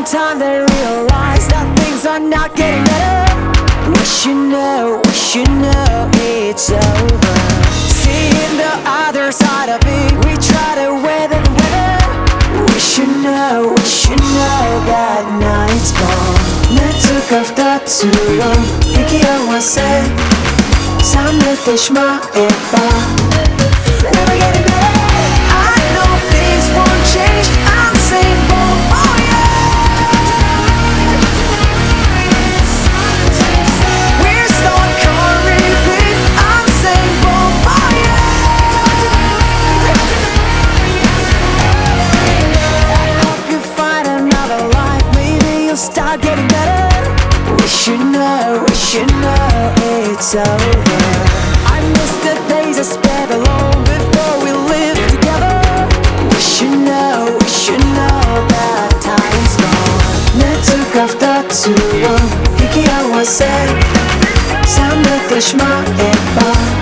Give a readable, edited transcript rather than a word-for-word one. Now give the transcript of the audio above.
time they realize that things are not getting better. We should know it's over. Seeing the other side of it, we try to weather the weather. We should know that night's gone. 내가 갑답수 얘기해왔어 삶을 대신마해봐. Never getting better. I know things won't change. I'm saying boom, oh yeah. We're stuck on repeat. I'm saying boom, oh yeah. I hope you find another life. Maybe you'll start getting better. We should know it's over. I miss the days I spent alone before we lived together. We should know that time's gone. 내가 갑답수 얘기해왔어 삶을 대신마해봐.